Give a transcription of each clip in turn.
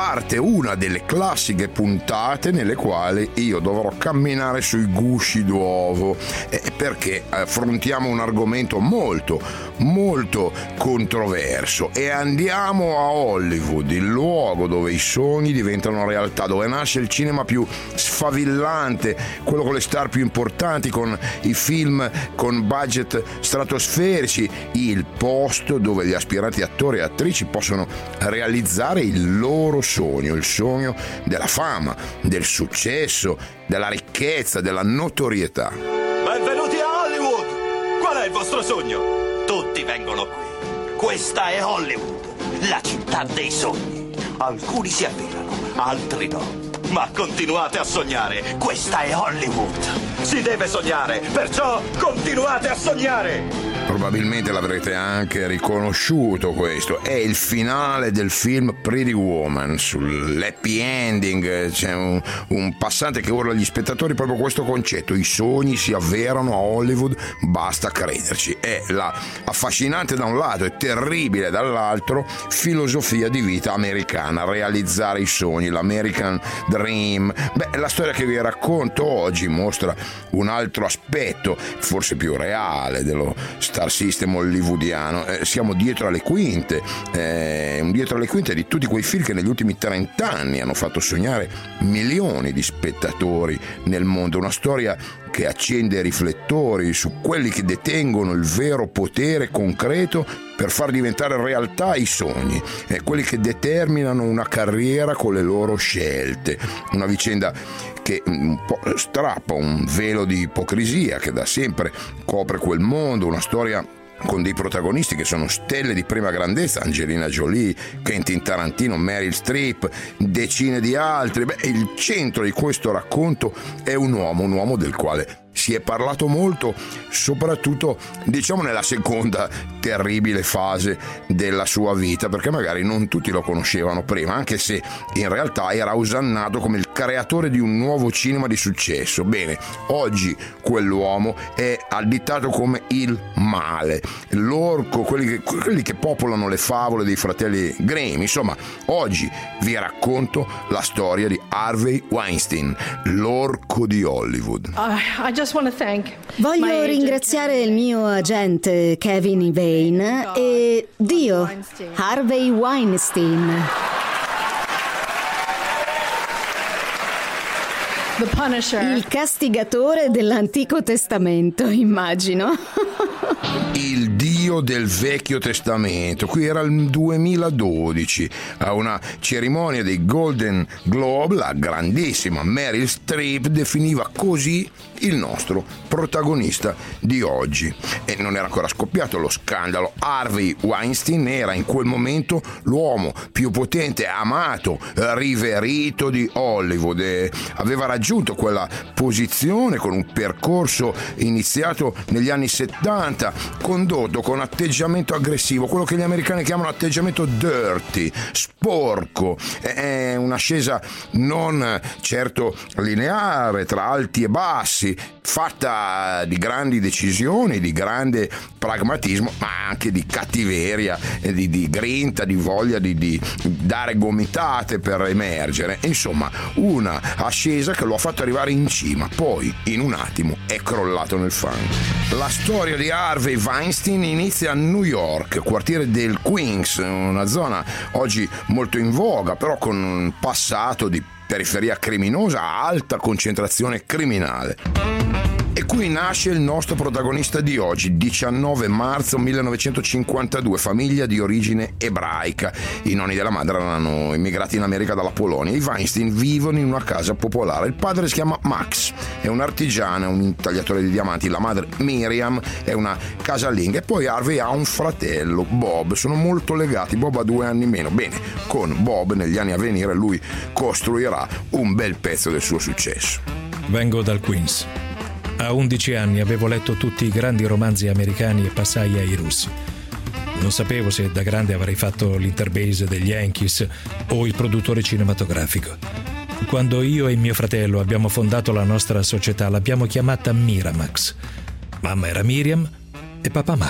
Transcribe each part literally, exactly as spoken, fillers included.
parte una delle classiche puntate nelle quali io dovrò camminare sui gusci d'uovo, eh, perché affrontiamo un argomento molto, molto controverso e andiamo a Hollywood, il luogo dove i sogni diventano realtà, dove nasce il cinema più sfavillante, quello con le star più importanti, con i film con budget stratosferici, il posto dove gli aspiranti attori e attrici possono realizzare il loro sogno, il sogno della fama, del successo, della ricchezza, della notorietà. Benvenuti a Hollywood! Qual è il vostro sogno? Tutti vengono qui. Questa è Hollywood, la città dei sogni. Alcuni si avverano, altri no. Ma continuate a sognare. Questa è Hollywood. Si deve sognare, perciò continuate a sognare. Probabilmente l'avrete anche riconosciuto questo. È il finale del film Pretty Woman. Sull'happy ending c'è un, un passante che urla agli spettatori proprio questo concetto: i sogni si avverano a Hollywood, basta crederci. È la affascinante da un lato e terribile dall'altro filosofia di vita americana, realizzare i sogni, l'American Dream. Beh, la storia che vi racconto oggi mostra un altro aspetto, forse più reale, dello star system hollywoodiano. Eh, siamo dietro alle quinte, eh, dietro alle quinte di tutti quei film che negli ultimi trent'anni hanno fatto sognare milioni di spettatori nel mondo. Una storia che accende riflettori su quelli che detengono il vero potere concreto per far diventare realtà i sogni, eh, quelli che determinano una carriera con le loro scelte. Una vicenda che un po' strappa un velo di ipocrisia che da sempre copre quel mondo, una storia con dei protagonisti che sono stelle di prima grandezza: Angelina Jolie, Quentin Tarantino, Meryl Streep, decine di altri. Beh, il centro di questo racconto è un uomo, un uomo del quale si è parlato molto, soprattutto diciamo nella seconda terribile fase della sua vita, perché magari non tutti lo conoscevano prima, anche se in realtà era osannato come il creatore di un nuovo cinema di successo. Bene, oggi quell'uomo è additato come il male, l'orco, quelli che, quelli che popolano le favole dei fratelli Grimm. Insomma, oggi vi racconto la storia di Harvey Weinstein, l'orco di Hollywood. Uh, I just want to thank Voglio ringraziare il mio agente Kevin Evane e Dio, Harvey Weinstein. The Punisher. Il castigatore dell'Antico Testamento, immagino. Il dio del Vecchio Testamento. Qui era il duemiladodici, a una cerimonia dei Golden Globe, la grandissima Meryl Streep definiva così il nostro protagonista di oggi. E non era ancora scoppiato lo scandalo. Harvey Weinstein era in quel momento l'uomo più potente, amato, riverito di Hollywood, e aveva raggiunto quella posizione con un percorso iniziato negli anni settanta, condotto con atteggiamento aggressivo, quello che gli americani chiamano atteggiamento dirty, sporco. È un'ascesa non certo lineare, tra alti e bassi, fatta di grandi decisioni, di grande pragmatismo, ma anche di cattiveria, di, di grinta, di voglia di, di dare gomitate per emergere. Insomma, una ascesa che lo ha fatto arrivare in cima, poi in un attimo è crollato nel fango. La storia di Harvey Weinstein inizia a New York, quartiere del Queens, una zona oggi molto in voga, però con un passato di periferia criminosa, alta concentrazione criminale. E qui nasce il nostro protagonista di oggi, diciannove marzo millenovecentocinquantadue, famiglia di origine ebraica. I nonni della madre erano immigrati in America dalla Polonia. I Weinstein vivono in una casa popolare. Il padre si chiama Max, è un artigiano, un intagliatore di diamanti. La madre Miriam è una casalinga. E poi Harvey ha un fratello, Bob. Sono molto legati. Bob ha due anni meno. Bene, con Bob negli anni a venire lui costruirà un bel pezzo del suo successo. Vengo dal Queens. A undici anni avevo letto tutti i grandi romanzi americani e passai ai russi. Non sapevo se da grande avrei fatto l'interbase degli Yankees o il produttore cinematografico. Quando io e mio fratello abbiamo fondato la nostra società, l'abbiamo chiamata Miramax. Mamma era Miriam e papà Max.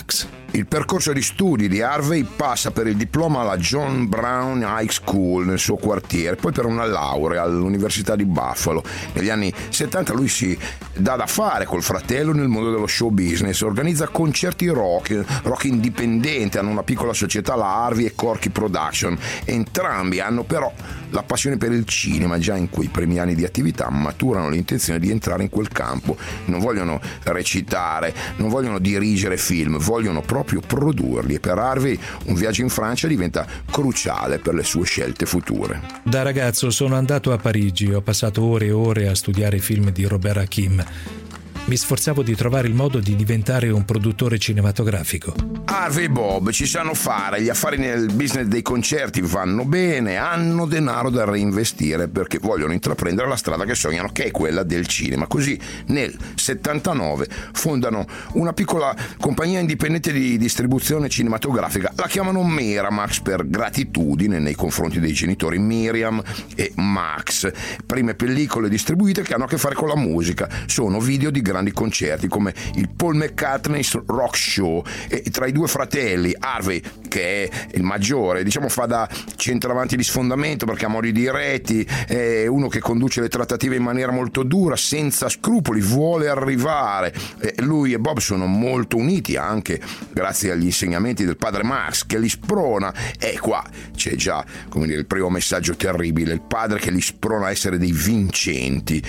Il percorso di studi di Harvey passa per il diploma alla John Brown High School nel suo quartiere, poi per una laurea all'Università di Buffalo. Negli anni settanta lui si dà da fare col fratello nel mondo dello show business, organizza concerti rock, rock indipendente, hanno una piccola società, la Harvey e Corky Production. Entrambi hanno però la passione per il cinema, già in quei primi anni di attività maturano l'intenzione di entrare in quel campo. Non vogliono recitare, non vogliono dirigere film, vogliono proprio produrli, e per Harvey un viaggio in Francia diventa cruciale per le sue scelte future. Da ragazzo sono andato a Parigi, ho passato ore e ore a studiare i film di Robert Hakim. Mi sforzavo di trovare il modo di diventare un produttore cinematografico. Harvey e Bob ci sanno fare, gli affari nel business dei concerti vanno bene, hanno denaro da reinvestire perché vogliono intraprendere la strada che sognano, che è quella del cinema. Così nel settantanove fondano una piccola compagnia indipendente di distribuzione cinematografica, la chiamano Miramax per gratitudine nei confronti dei genitori. Miriam e Max, prime pellicole distribuite che hanno a che fare con la musica, sono video di grandi concerti come il Paul McCartney's Rock Show, e tra i due fratelli Harvey, che è il maggiore, diciamo fa da centravanti di sfondamento perché ha modi diretti, è uno che conduce le trattative in maniera molto dura, senza scrupoli, vuole arrivare. E lui e Bob sono molto uniti anche grazie agli insegnamenti del padre Max che li sprona, e qua c'è già, come dire, il primo messaggio terribile, il padre che li sprona a essere dei vincenti.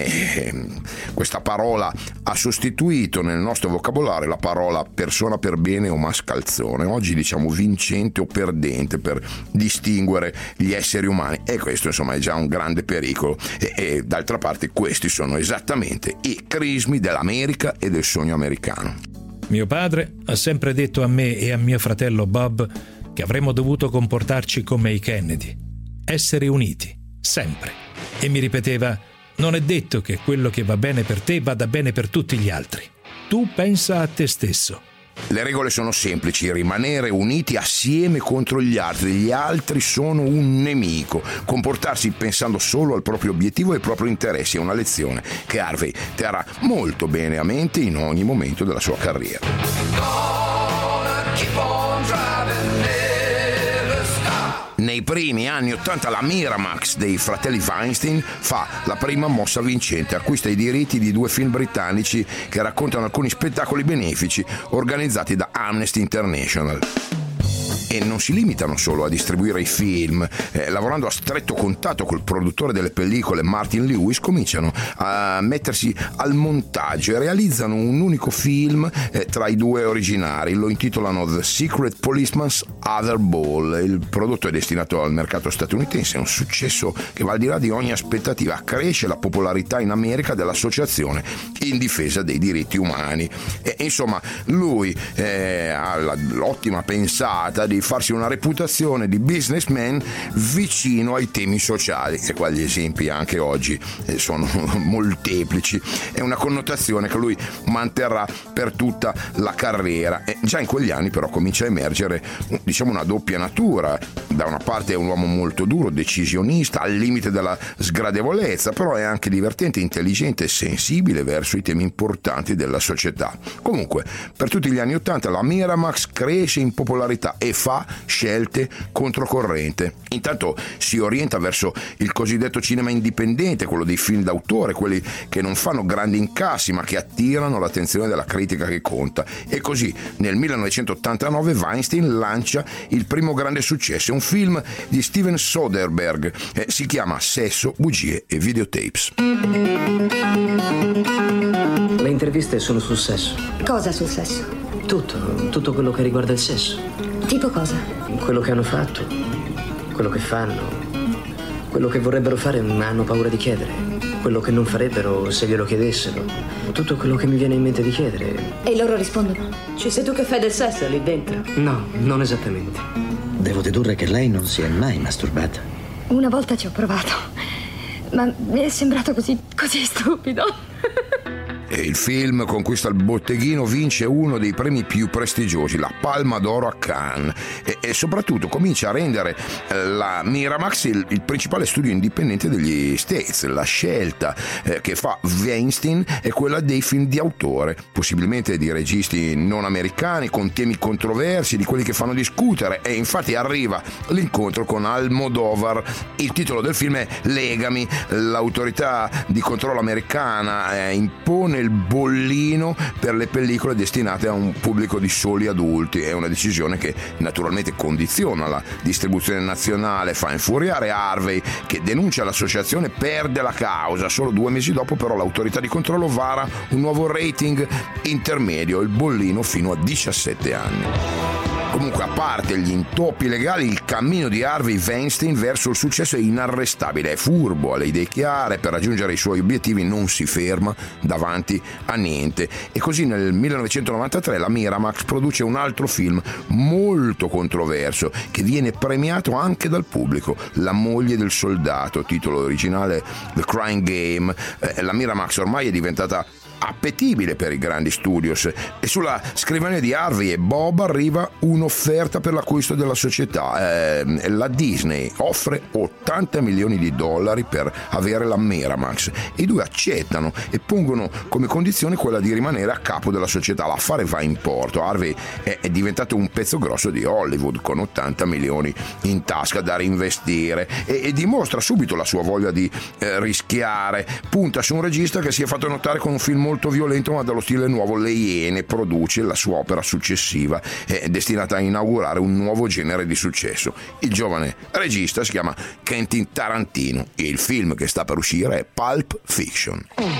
E questa parola ha sostituito nel nostro vocabolario la parola persona per bene o mascalzone. Oggi diciamo vincente o perdente per distinguere gli esseri umani, e questo insomma è già un grande pericolo. E, e d'altra parte questi sono esattamente i crismi dell'America e del sogno americano. Mio padre ha sempre detto a me e a mio fratello Bob che avremmo dovuto comportarci come i Kennedy, essere uniti, sempre. E mi ripeteva: non è detto che quello che va bene per te vada bene per tutti gli altri. Tu pensa a te stesso. Le regole sono semplici: rimanere uniti assieme contro gli altri. Gli altri sono un nemico. Comportarsi pensando solo al proprio obiettivo e ai propri interessi è una lezione che Harvey terrà molto bene a mente in ogni momento della sua carriera. Nei primi anni ottanta la Miramax dei fratelli Weinstein fa la prima mossa vincente, acquista i diritti di due film britannici che raccontano alcuni spettacoli benefici organizzati da Amnesty International. E non si limitano solo a distribuire i film, eh, lavorando a stretto contatto col produttore delle pellicole Martin Lewis cominciano a mettersi al montaggio e realizzano un unico film eh, tra i due originari. Lo intitolano The Secret Policeman's Other Ball. Il prodotto è destinato al mercato statunitense, è un successo che va al di là di ogni aspettativa. Cresce la popolarità in America dell'associazione in difesa dei diritti umani, e insomma lui eh, ha l'ottima pensata di farsi una reputazione di businessman vicino ai temi sociali, e qua gli esempi anche oggi sono molteplici. È una connotazione che lui manterrà per tutta la carriera, e già in quegli anni però comincia a emergere diciamo una doppia natura. Da una parte è un uomo molto duro, decisionista, al limite della sgradevolezza, però è anche divertente, intelligente e sensibile verso i temi importanti della società. Comunque, per tutti gli anni ottanta la Miramax cresce in popolarità e fa scelte controcorrente. Intanto si orienta verso il cosiddetto cinema indipendente, quello dei film d'autore, quelli che non fanno grandi incassi ma che attirano l'attenzione della critica che conta. E così nel millenovecentottantanove Weinstein lancia il primo grande successo, un film di Steven Soderbergh, eh, si chiama Sesso, bugie e videotapes. Le interviste sono sul sesso. Cosa sul sesso? Tutto, tutto quello che riguarda il sesso. Tipo cosa? Quello che hanno fatto, quello che fanno, quello che vorrebbero fare ma hanno paura di chiedere, quello che non farebbero se glielo chiedessero, tutto quello che mi viene in mente di chiedere. E loro rispondono: ci sei tu che fai del sesso lì dentro? No, non esattamente. Devo dedurre che lei non si è mai masturbata. Una volta ci ho provato, ma mi è sembrato così, così stupido. E il film conquista il botteghino, vince uno dei premi più prestigiosi, la Palma d'Oro a Cannes, e, e soprattutto comincia a rendere la Miramax il, il principale studio indipendente degli States. La scelta eh, che fa Weinstein è quella dei film di autore, possibilmente di registi non americani, con temi controversi, di quelli che fanno discutere, e infatti arriva l'incontro con Almodovar. Il titolo del film è Legami. L'autorità di controllo americana eh, impone il bollino per le pellicole destinate a un pubblico di soli adulti. È una decisione che naturalmente condiziona la distribuzione nazionale, fa infuriare Harvey, che denuncia l'associazione, perde la causa. Solo due mesi dopo però l'autorità di controllo vara un nuovo rating intermedio, il bollino fino a diciassette anni. Comunque, a parte gli intoppi legali, il cammino di Harvey Weinstein verso il successo è inarrestabile. È furbo, ha le idee chiare, per raggiungere i suoi obiettivi non si ferma davanti a niente. E così nel millenovecentonovantatré la Miramax produce un altro film molto controverso che viene premiato anche dal pubblico, La moglie del soldato, titolo originale The Crying Game. Eh, la Miramax ormai è diventata appetibile per i grandi studios e sulla scrivania di Harvey e Bob arriva un'offerta per l'acquisto della società. Eh, la Disney offre ottanta milioni di dollari per avere la Miramax. I due accettano e pongono come condizione quella di rimanere a capo della società. L'affare va in porto. Harvey è, è diventato un pezzo grosso di Hollywood con ottanta milioni in tasca da reinvestire e, e dimostra subito la sua voglia di eh, rischiare. Punta su un regista che si è fatto notare con un film molto violento ma dallo stile nuovo, Le Iene. Produce la sua opera successiva, è destinata a inaugurare un nuovo genere di successo. Il giovane regista si chiama Quentin Tarantino e il film che sta per uscire è Pulp Fiction.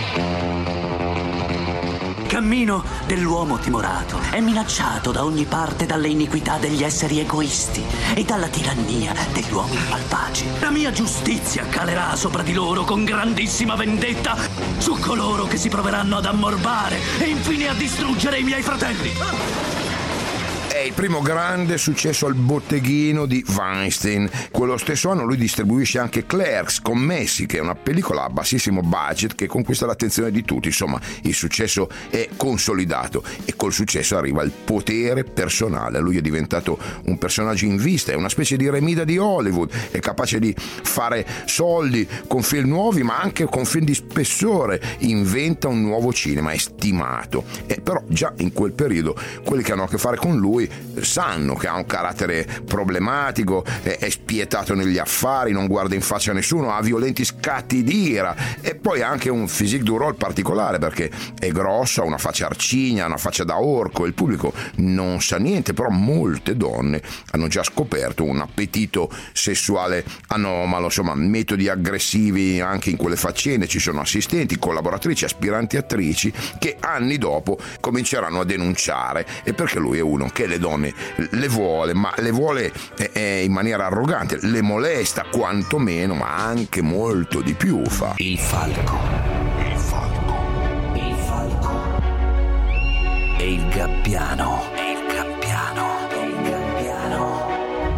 Cammino dell'uomo timorato è minacciato da ogni parte dalle iniquità degli esseri egoisti e dalla tirannia degli uomini malvagi. La mia giustizia calerà sopra di loro con grandissima vendetta su coloro che si proveranno ad ammorbare e infine a distruggere i miei fratelli. È il primo grande successo al botteghino di Weinstein. Quello stesso anno lui distribuisce anche Clerks, Commessi, che è una pellicola a bassissimo budget che conquista l'attenzione di tutti. Insomma, il successo è consolidato e col successo arriva il potere personale. Lui è diventato un personaggio in vista, è una specie di Remida di Hollywood, è capace di fare soldi con film nuovi ma anche con film di spessore, inventa un nuovo cinema, è stimato. E però già in quel periodo quelli che hanno a che fare con lui sanno che ha un carattere problematico, è spietato negli affari, non guarda in faccia a nessuno, ha violenti scatti di ira e poi ha anche un physique du rôle particolare perché è grosso, ha una faccia arcigna, una faccia da orco. Il pubblico non sa niente, però molte donne hanno già scoperto un appetito sessuale anomalo, insomma metodi aggressivi anche in quelle faccende. Ci sono assistenti, collaboratrici, aspiranti attrici che anni dopo cominceranno a denunciare, e perché lui è uno che le donne le vuole, ma le vuole eh, in maniera arrogante, le molesta quantomeno, ma anche molto di più fa. Il falco, il falco, il falco e il gabbiano, e il gabbiano, e il gabbiano.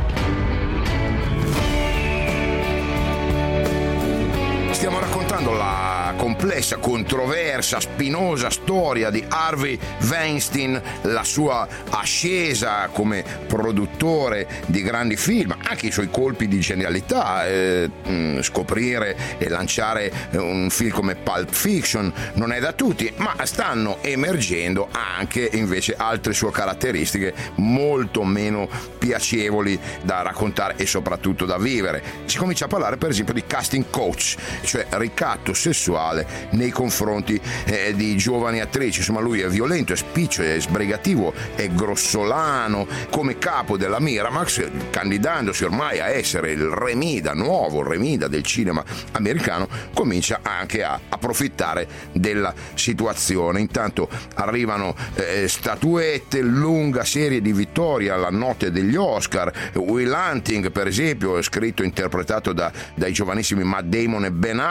Stiamo raccontando la complessa, controversa, spinosa storia di Harvey Weinstein, la sua ascesa come produttore di grandi film, anche i suoi colpi di genialità, eh, scoprire e lanciare un film come Pulp Fiction non è da tutti, ma stanno emergendo anche invece altre sue caratteristiche molto meno piacevoli da raccontare e soprattutto da vivere. Si comincia a parlare per esempio di casting coach, cioè ricatto sessuale nei confronti eh, di giovani attrici. Insomma, lui è violento, è spiccio, è sbrigativo, è grossolano. Come capo della Miramax, candidandosi ormai a essere il Remida, nuovo Remida del cinema americano, comincia anche a approfittare della situazione. Intanto arrivano eh, statuette, lunga serie di vittorie alla notte degli Oscar. Will Hunting, per esempio, scritto e interpretato da, dai giovanissimi Matt Damon e Ben Affleck. Poi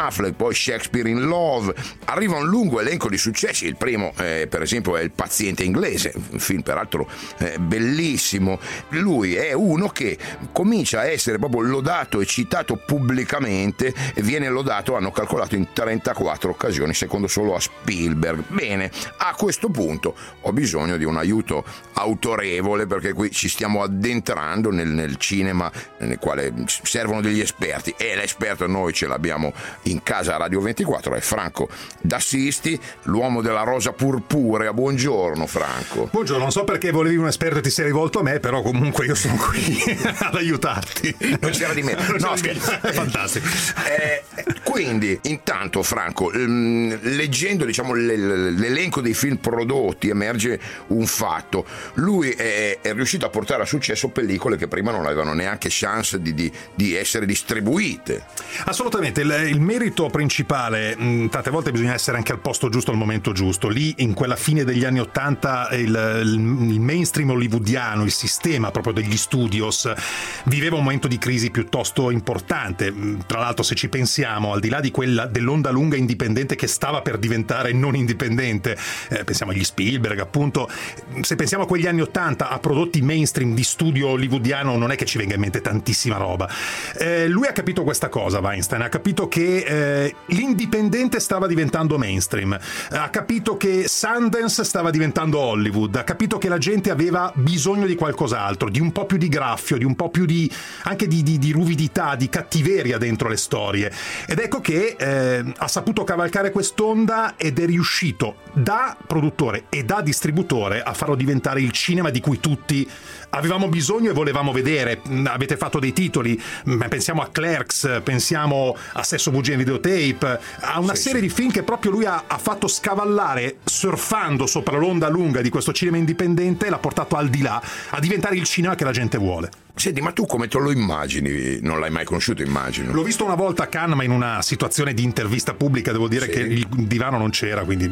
poi Shakespeare in Love, arriva un lungo elenco di successi. Il primo eh, per esempio è Il paziente inglese, un film peraltro eh, bellissimo. Lui è uno che comincia a essere proprio lodato e citato pubblicamente, e viene lodato, hanno calcolato, in trentaquattro occasioni, secondo solo a Spielberg. Bene, a questo punto ho bisogno di un aiuto autorevole, perché qui ci stiamo addentrando nel, nel cinema nel quale servono degli esperti, e l'esperto noi ce l'abbiamo in casa a Radio ventiquattro, è Franco D'Assisti, l'uomo della rosa purpurea. Buongiorno Franco. Buongiorno, non so perché volevi un esperto e ti sei rivolto a me, però comunque io sono qui ad aiutarti. Non c'era di me. No, scherzo. Fantastico. Eh, quindi, intanto Franco, leggendo diciamo l'elenco dei film prodotti, emerge un fatto: lui è, è riuscito a portare a successo pellicole che prima non avevano neanche chance di, di, di essere distribuite. Assolutamente, il, il merito principale, mh, tante volte bisogna essere anche al posto giusto al momento giusto. Lì in quella fine degli anni Ottanta il, il, il mainstream hollywoodiano, il sistema proprio degli studios, viveva un momento di crisi piuttosto importante. Tra l'altro, se ci pensiamo, al di là di quella dell'onda lunga indipendente che stava per diventare non indipendente, eh, pensiamo agli Spielberg appunto, se pensiamo a quegli anni Ottanta, a prodotti mainstream di studio hollywoodiano, non è che ci venga in mente tantissima roba. Eh, lui ha capito questa cosa, Weinstein, ha capito che eh, l'indipendente stava diventando mainstream, ha capito che Sundance stava diventando Hollywood, ha capito che la gente aveva bisogno di qualcos'altro, di un po' più di graffio, di un po' più di anche di, di, di ruvidità, di cattiveria dentro le storie, ed ecco che eh, ha saputo cavalcare quest'onda ed è riuscito da produttore e da distributore a farlo diventare il cinema di cui tutti avevamo bisogno e volevamo vedere. Avete fatto dei titoli, pensiamo a Clerks, pensiamo a Sesso, Bugia in Videotape, a una sì, serie sì. di film che proprio lui ha, ha fatto scavallare, surfando sopra l'onda lunga di questo cinema indipendente, e l'ha portato al di là, a diventare il cinema che la gente vuole. Senti, ma tu come te lo immagini? Non l'hai mai conosciuto, immagino. L'ho visto una volta a Cannes, ma in una situazione di intervista pubblica. Devo dire sì. che il divano non c'era, quindi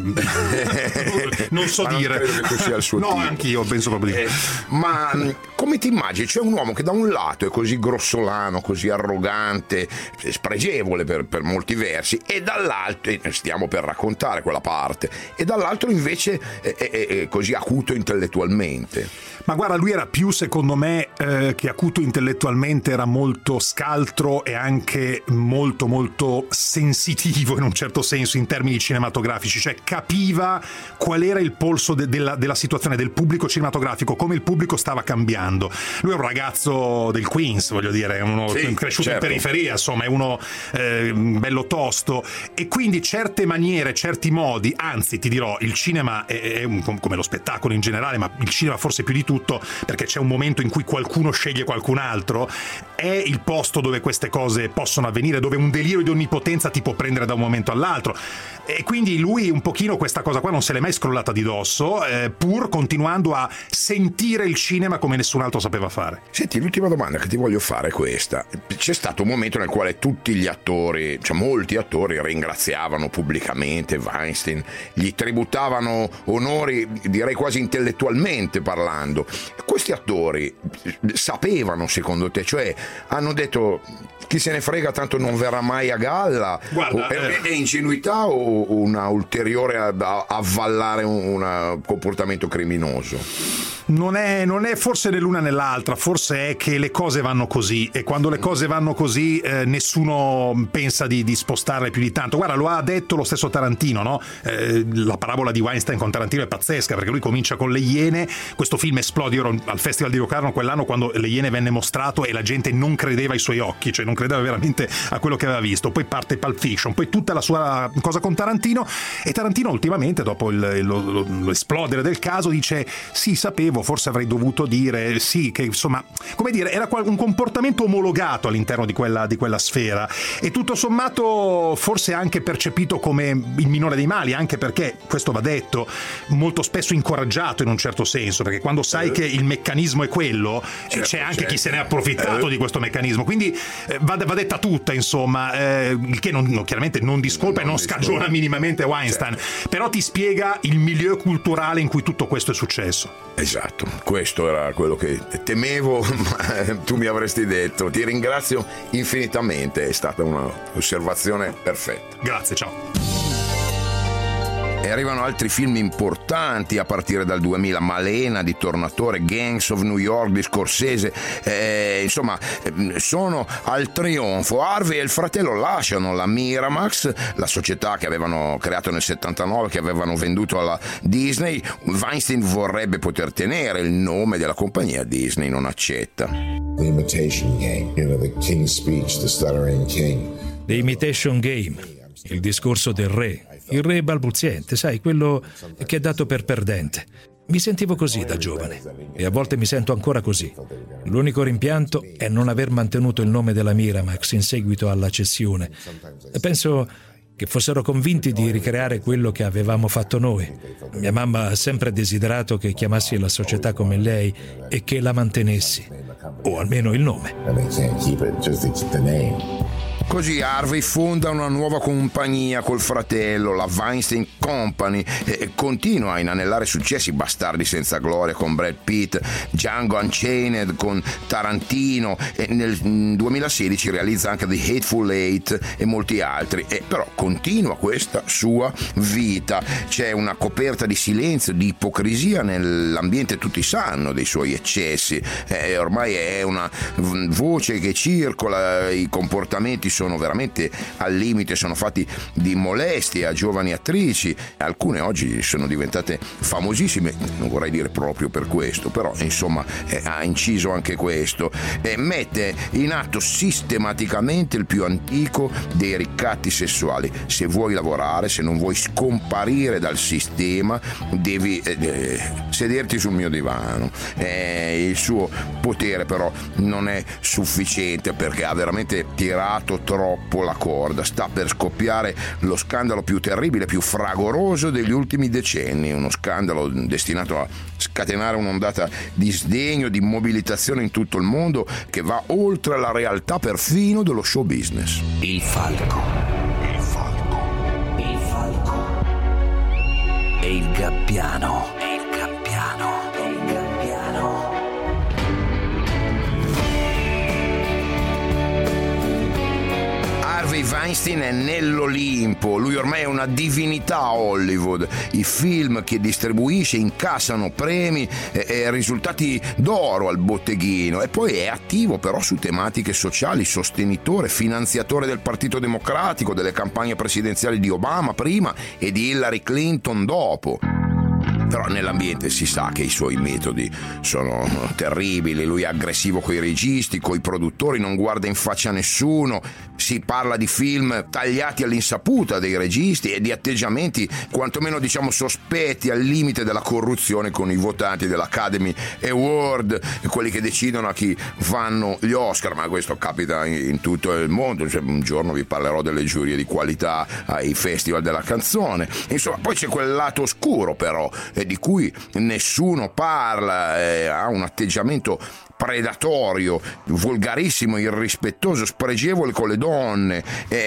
non so ma dire. Non credo che tu sia il suo no, tipo. Anch'io penso proprio di eh, ma come ti immagini? C'è un uomo che da un lato è così grossolano, così arrogante, spregevole per, per molti versi, e dall'altro, stiamo per raccontare quella parte, e dall'altro invece è, è, è così acuto intellettualmente. Ma guarda, lui era più, secondo me, eh, che acuto intellettualmente, era molto scaltro e anche molto molto sensitivo in un certo senso in termini cinematografici, cioè capiva qual era il polso de- della, della situazione del pubblico cinematografico, come il pubblico stava cambiando. Lui è un ragazzo del Queens, voglio dire, è uno sì, cresciuto certo. in periferia, insomma è uno eh, bello tosto, e quindi certe maniere, certi modi, anzi ti dirò, il cinema è, è un, come lo spettacolo in generale, ma il cinema forse più di tutto, perché c'è un momento in cui qualcuno sceglie qualcun altro, è il posto dove queste cose possono avvenire, dove un delirio di onnipotenza ti può prendere da un momento all'altro, e quindi lui un pochino questa cosa qua non se l'è mai scrollata di dosso, eh, pur continuando a sentire il cinema come nessun altro sapeva fare. Senti, l'ultima domanda che ti voglio fare è questa: c'è stato un momento nel quale tutti gli attori, cioè molti attori, ringraziavano pubblicamente Weinstein, gli tributavano onori, direi quasi intellettualmente parlando. Questi attori sapevano, secondo te, cioè hanno detto chi se ne frega, tanto non verrà mai a galla? Guarda, o, eh. è, è ingenuità o una ulteriore a, a avvallare un, un comportamento criminoso? Non è, non è forse né l'una né l'altra, forse è che le cose vanno così, e quando le cose vanno così eh, nessuno pensa di, di spostarle più di tanto. Guarda, lo ha detto lo stesso Tarantino, no? Eh, la parabola di Weinstein con Tarantino è pazzesca, perché lui comincia con Le Iene, questo film esplode. Io ero al Festival di Locarno quell'anno quando Le Iene venne mostrato e la gente non credeva ai suoi occhi, cioè non credeva veramente a quello che aveva visto. Poi parte Pulp Fiction, poi tutta la sua cosa con Tarantino, e Tarantino ultimamente, dopo il, lo, lo, lo esplodere del caso, dice sì, sapevo, forse avrei dovuto dire sì, che insomma, come dire, era un comportamento omologato all'interno di quella, di quella sfera, e tutto sommato forse anche percepito come il minore dei mali, anche perché, questo va detto, molto spesso incoraggiato in un certo senso, perché quando sai che il meccanismo è quello, certo, c'è anche certo. chi se ne è approfittato eh. di questo meccanismo, quindi eh, va, va detta tutta, insomma, eh, il che non, non, chiaramente non discolpa non e non discolpa. Scagiona minimamente Weinstein, certo. però ti spiega il milieu culturale in cui tutto questo è successo. Esatto. sbagliato. Questo era quello che temevo, ma tu mi avresti detto. Ti ringrazio infinitamente, è stata un'osservazione perfetta. Grazie, ciao. E arrivano altri film importanti a partire dal duemila, Malena di Tornatore, Gangs of New York di Scorsese, eh, insomma sono al trionfo. Harvey e il fratello lasciano la Miramax, la società che avevano creato nel settantanove, che avevano venduto alla Disney. Weinstein vorrebbe poter tenere il nome della compagnia, Disney non accetta. The Imitation Game, you know, the King's Speech, the Stuttering King. The Imitation Game, il discorso del re. Il re balbuziente, sai, quello che è dato per perdente. Mi sentivo così da giovane e a volte mi sento ancora così. L'unico rimpianto è non aver mantenuto il nome della Miramax in seguito alla cessione. Penso che fossero convinti di ricreare quello che avevamo fatto noi. Mia mamma ha sempre desiderato che chiamassi la società come lei e che la mantenessi, o almeno il nome. Così Harvey fonda una nuova compagnia col fratello, la Weinstein Company, e continua a inanellare successi, Bastardi senza gloria con Brad Pitt, Django Unchained con Tarantino, e nel duemilasedici realizza anche The Hateful Eight e molti altri, e però continua questa sua vita. C'è una coperta di silenzio, di ipocrisia nell'ambiente, tutti sanno dei suoi eccessi, e ormai è una voce che circola, i comportamenti sono veramente al limite, sono fatti di molestie a giovani attrici, alcune oggi sono diventate famosissime, non vorrei dire proprio per questo, però insomma eh, ha inciso anche questo, e mette in atto sistematicamente il più antico dei ricatti sessuali. Se vuoi lavorare, se non vuoi scomparire dal sistema, devi eh, sederti sul mio divano. Eh, il suo potere però non è sufficiente, perché ha veramente tirato troppo la corda. Sta per scoppiare lo scandalo più terribile, più fragoroso degli ultimi decenni, uno scandalo destinato a scatenare un'ondata di sdegno, di mobilitazione in tutto il mondo, che va oltre la realtà perfino dello show business. Il falco, il falco, il falco e il gabbiano, e il gabbiano, e il gabbiano. Harvey Weinstein è nell'Olimpo, lui ormai è una divinità a Hollywood. I film che distribuisce incassano premi e, e risultati d'oro al botteghino, e poi è attivo però su tematiche sociali, sostenitore, finanziatore del Partito Democratico, delle campagne presidenziali di Obama prima e di Hillary Clinton dopo. Però nell'ambiente si sa che i suoi metodi sono terribili, lui è aggressivo coi registi, coi produttori, non guarda in faccia a nessuno, si parla di film tagliati all'insaputa dei registi e di atteggiamenti quantomeno diciamo sospetti, al limite della corruzione con i votanti dell'Academy Award, quelli che decidono a chi vanno gli Oscar, ma questo capita in tutto il mondo. Cioè, un giorno vi parlerò delle giurie di qualità ai festival della canzone. Insomma, poi c'è quel lato oscuro però, eh, di cui nessuno parla, eh, ha un atteggiamento predatorio, volgarissimo, irrispettoso, spregevole con le donne.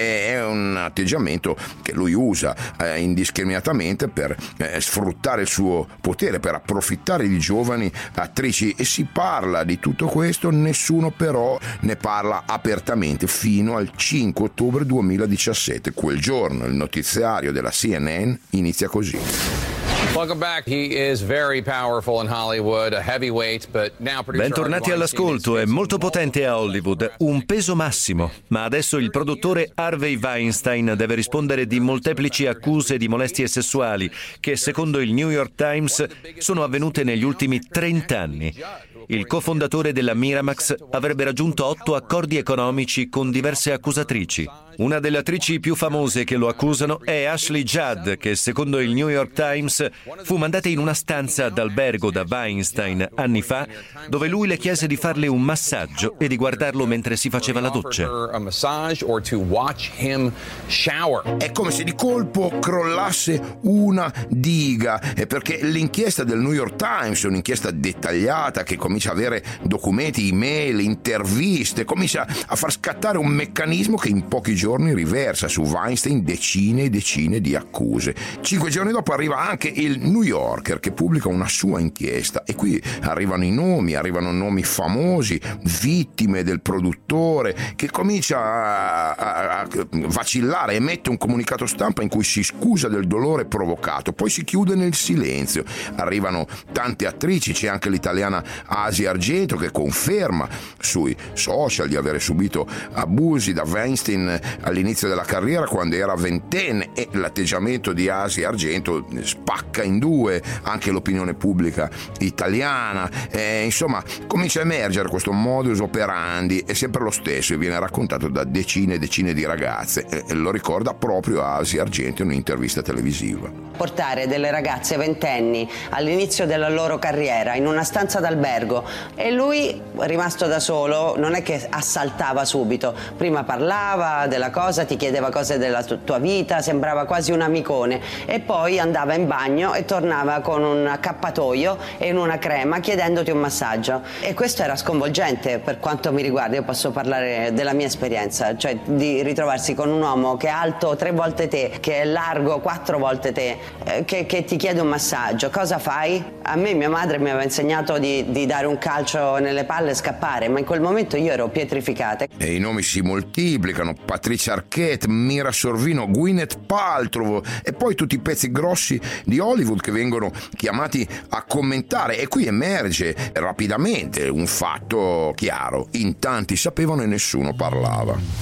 È un atteggiamento che lui usa eh, indiscriminatamente per eh, sfruttare il suo potere, per approfittare di giovani attrici, e si parla di tutto questo, nessuno però ne parla apertamente fino al cinque ottobre duemiladiciassette. Quel giorno il notiziario della C N N inizia così. Welcome back. He is very powerful in Hollywood, a heavyweight, but now producer Bentornati all'ascolto, è molto potente a Hollywood, un peso massimo, ma adesso il produttore Harvey Weinstein deve rispondere di molteplici accuse di molestie sessuali che, secondo il New York Times, sono avvenute negli ultimi trenta anni. Il cofondatore della Miramax avrebbe raggiunto otto accordi economici con diverse accusatrici. Una delle attrici più famose che lo accusano è Ashley Judd, che secondo il New York Times fu mandata in una stanza d'albergo da Weinstein anni fa, dove lui le chiese di farle un massaggio e di guardarlo mentre si faceva la doccia. È come se di colpo crollasse una diga, perché l'inchiesta del New York Times è un'inchiesta dettagliata che comincia a avere documenti, email, interviste, comincia a far scattare un meccanismo che in pochi giorni giorni riversa su Weinstein decine e decine di accuse. Cinque giorni dopo arriva anche il New Yorker che pubblica una sua inchiesta e qui arrivano i nomi, arrivano nomi famosi, vittime del produttore, che comincia a, a, a vacillare, emette un comunicato stampa in cui si scusa del dolore provocato, poi si chiude nel silenzio. Arrivano tante attrici, c'è anche l'italiana Asia Argento che conferma sui social di avere subito abusi da Weinstein all'inizio della carriera quando era ventenne, e l'atteggiamento di Asia Argento spacca in due anche l'opinione pubblica italiana. E, insomma, comincia a emergere questo modus operandi, è sempre lo stesso e viene raccontato da decine e decine di ragazze, e lo ricorda proprio Asia Argento in un'intervista televisiva. Portare delle ragazze ventenni all'inizio della loro carriera in una stanza d'albergo, e lui, rimasto da solo, non è che assaltava subito, prima parlava della cosa, ti chiedeva cose della tu- tua vita, sembrava quasi un amicone, e poi andava in bagno e tornava con un accappatoio e una crema chiedendoti un massaggio, e questo era sconvolgente per quanto mi riguarda. Io posso parlare della mia esperienza, cioè di ritrovarsi con un uomo che è alto tre volte te, che è largo quattro volte te, eh, che, che ti chiede un massaggio. Cosa fai? A me mia madre mi aveva insegnato di, di dare un calcio nelle palle e scappare, ma in quel momento io ero pietrificata. E i nomi si moltiplicano: Patricia Arquette, Mira Sorvino, Gwyneth Paltrow, e poi tutti i pezzi grossi di Hollywood che vengono chiamati a commentare. E qui emerge rapidamente un fatto chiaro: in tanti sapevano e nessuno parlava.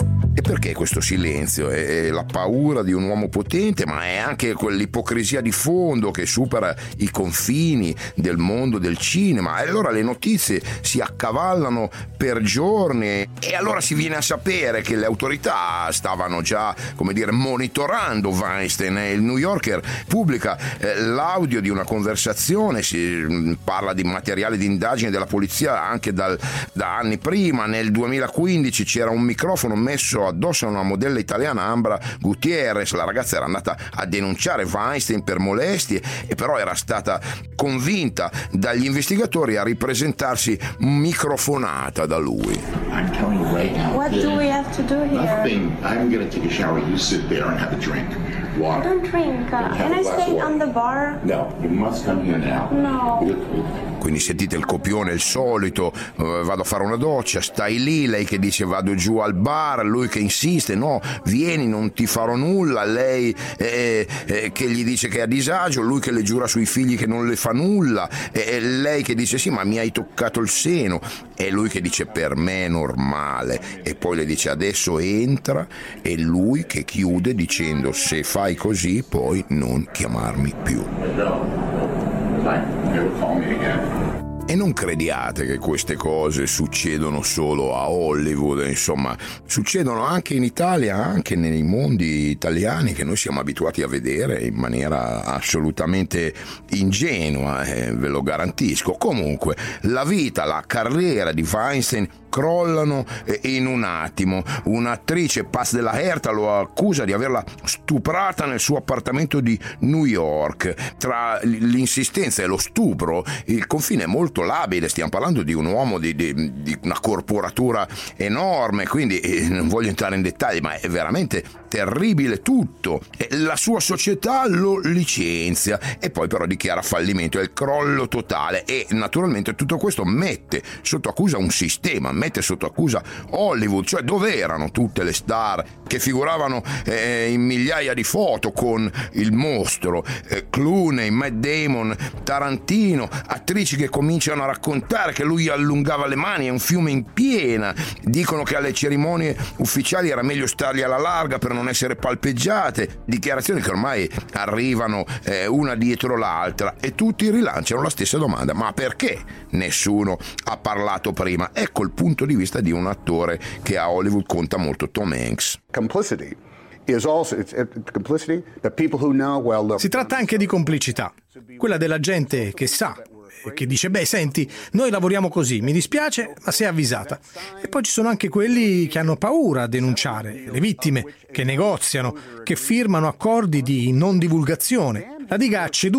E perché questo silenzio? È la paura di un uomo potente, ma è anche quell'ipocrisia di fondo che supera i confini del mondo del cinema. E allora le notizie si accavallano per giorni, e allora si viene a sapere che le autorità stavano già, come dire, monitorando Weinstein. Il New Yorker pubblica eh, l'audio di una conversazione, si parla di materiale di indagine della polizia anche dal, da anni prima. Nel duemilaquindici c'era un microfono messo addosso a una modella italiana, Ambra Gutierrez. La ragazza era andata a denunciare Weinstein per molestie, e però era stata convinta dagli investigatori a ripresentarsi microfonata da lui. I'm telling you right now. What do we have to do here? Nothing. I'm going to take a shower. You sit there and have a drink. Water. I don't drink. Uh, can I stay on the bar? No, you must come here now. No. Quindi sentite il copione, il solito, uh, vado a fare una doccia, stai lì, lei che dice vado giù al bar, lui che insiste, no, vieni, non ti farò nulla, lei eh, eh, che gli dice che è a disagio, lui che le giura sui figli che non le fa nulla, e eh, lei che dice sì, ma mi hai toccato il seno, e lui che dice per me è normale, e poi le dice adesso entra, e lui che chiude dicendo se fai così poi non chiamarmi più. E non crediate che queste cose succedono solo a Hollywood, insomma, succedono anche in Italia, anche nei mondi italiani che noi siamo abituati a vedere in maniera assolutamente ingenua, eh, ve lo garantisco. Comunque, la vita, la carriera di Weinstein crollano in un attimo. Un'attrice, Paz de la Herta, lo accusa di averla stuprata nel suo appartamento di New York. Tra l'insistenza e lo stupro il confine è molto labile, stiamo parlando di un uomo di, di, di una corporatura enorme, quindi eh, non voglio entrare in dettagli, ma è veramente terribile tutto. La sua società lo licenzia e poi però dichiara fallimento, è il crollo totale, e naturalmente tutto questo mette sotto accusa un sistema, mette sotto accusa Hollywood, cioè dove erano tutte le star che figuravano eh, in migliaia di foto con il mostro, eh, Clooney, Matt Damon, Tarantino, attrici che cominciano a raccontare che lui allungava le mani, è un fiume in piena, dicono che alle cerimonie ufficiali era meglio stargli alla larga per non essere palpeggiate, dichiarazioni che ormai arrivano eh, una dietro l'altra, e tutti rilanciano la stessa domanda: ma perché nessuno ha parlato prima? Ecco il punto di vista di un attore che a Hollywood conta molto, Tom Hanks. Complicity is also it's, it's complicity that people who know well look. Si tratta anche di complicità, quella della gente che sa, che dice beh senti, noi lavoriamo così, mi dispiace ma sei avvisata. E poi ci sono anche quelli che hanno paura a denunciare, le vittime, che negoziano, che firmano accordi di non divulgazione. La diga ha ceduto,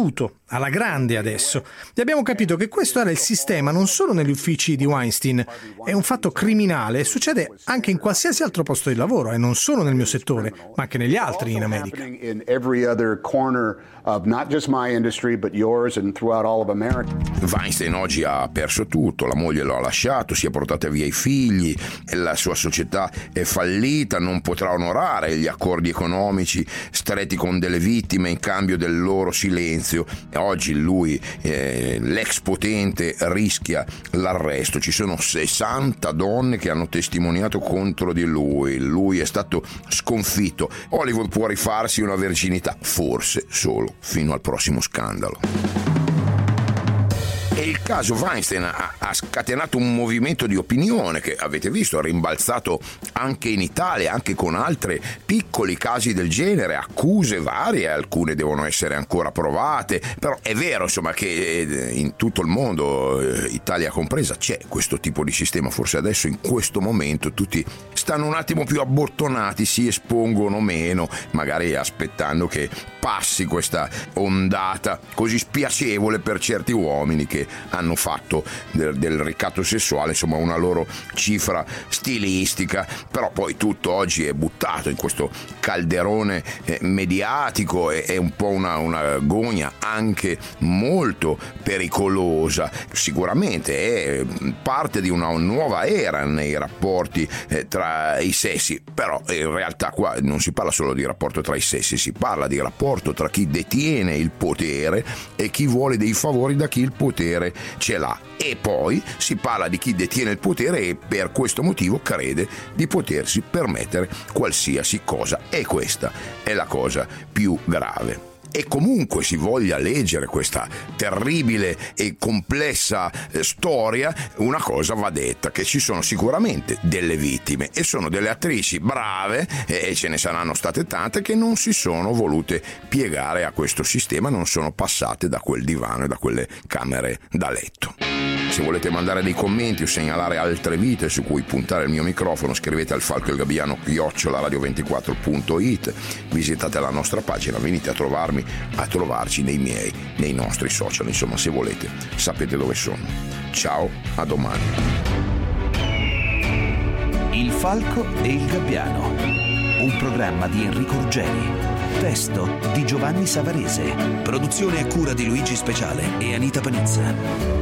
alla grande adesso, e abbiamo capito che questo era il sistema non solo negli uffici di Weinstein. È un fatto criminale e succede anche in qualsiasi altro posto di lavoro, e non solo nel mio settore, ma anche negli altri in America. In every other corner of not just my industry but yours and throughout all of America. Weinstein oggi ha perso tutto, la moglie lo ha lasciato, si è portata via i figli, la sua società è fallita, non potrà onorare gli accordi economici stretti con delle vittime in cambio del loro silenzio. Oggi lui, eh, l'ex potente, rischia l'arresto. Ci sono sessanta donne che hanno testimoniato contro di lui. Lui è stato sconfitto. Hollywood può rifarsi una verginità, forse solo fino al prossimo scandalo. E il caso Weinstein ha, ha scatenato un movimento di opinione che avete visto, ha rimbalzato anche in Italia, anche con altri piccoli casi del genere, accuse varie, alcune devono essere ancora provate, però è vero insomma che in tutto il mondo, Italia compresa, c'è questo tipo di sistema. Forse adesso in questo momento tutti stanno un attimo più abbottonati, si espongono meno, magari aspettando che passi questa ondata così spiacevole per certi uomini che hanno fatto del, del ricatto sessuale insomma una loro cifra stilistica. Però poi tutto oggi è buttato in questo calderone eh, mediatico, è, è un po' una, una gogna anche molto pericolosa. Sicuramente è parte di una nuova era nei rapporti eh, tra i sessi, però in realtà qua non si parla solo di rapporto tra i sessi, si parla di rapporto tra chi detiene il potere e chi vuole dei favori da chi il potere ce l'ha, e poi si parla di chi detiene il potere e per questo motivo crede di potersi permettere qualsiasi cosa, e questa è la cosa più grave. E comunque si voglia leggere questa terribile e complessa eh, storia, una cosa va detta, che ci sono sicuramente delle vittime e sono delle attrici brave, e ce ne saranno state tante, che non si sono volute piegare a questo sistema, non sono passate da quel divano e da quelle camere da letto. Se volete mandare dei commenti o segnalare altre vite su cui puntare il mio microfono, scrivete al Falco il Gabbiano chiocciola radio ventiquattro punto it, visitate la nostra pagina, venite a trovarmi, a trovarci nei miei, nei nostri social, insomma, se volete sapete dove sono. Ciao, a domani. Il Falco e il Gabbiano, un programma di Enrico Ruggeri, testo di Giovanni Savarese, produzione a cura di Luigi Speciale e Anita Panizza.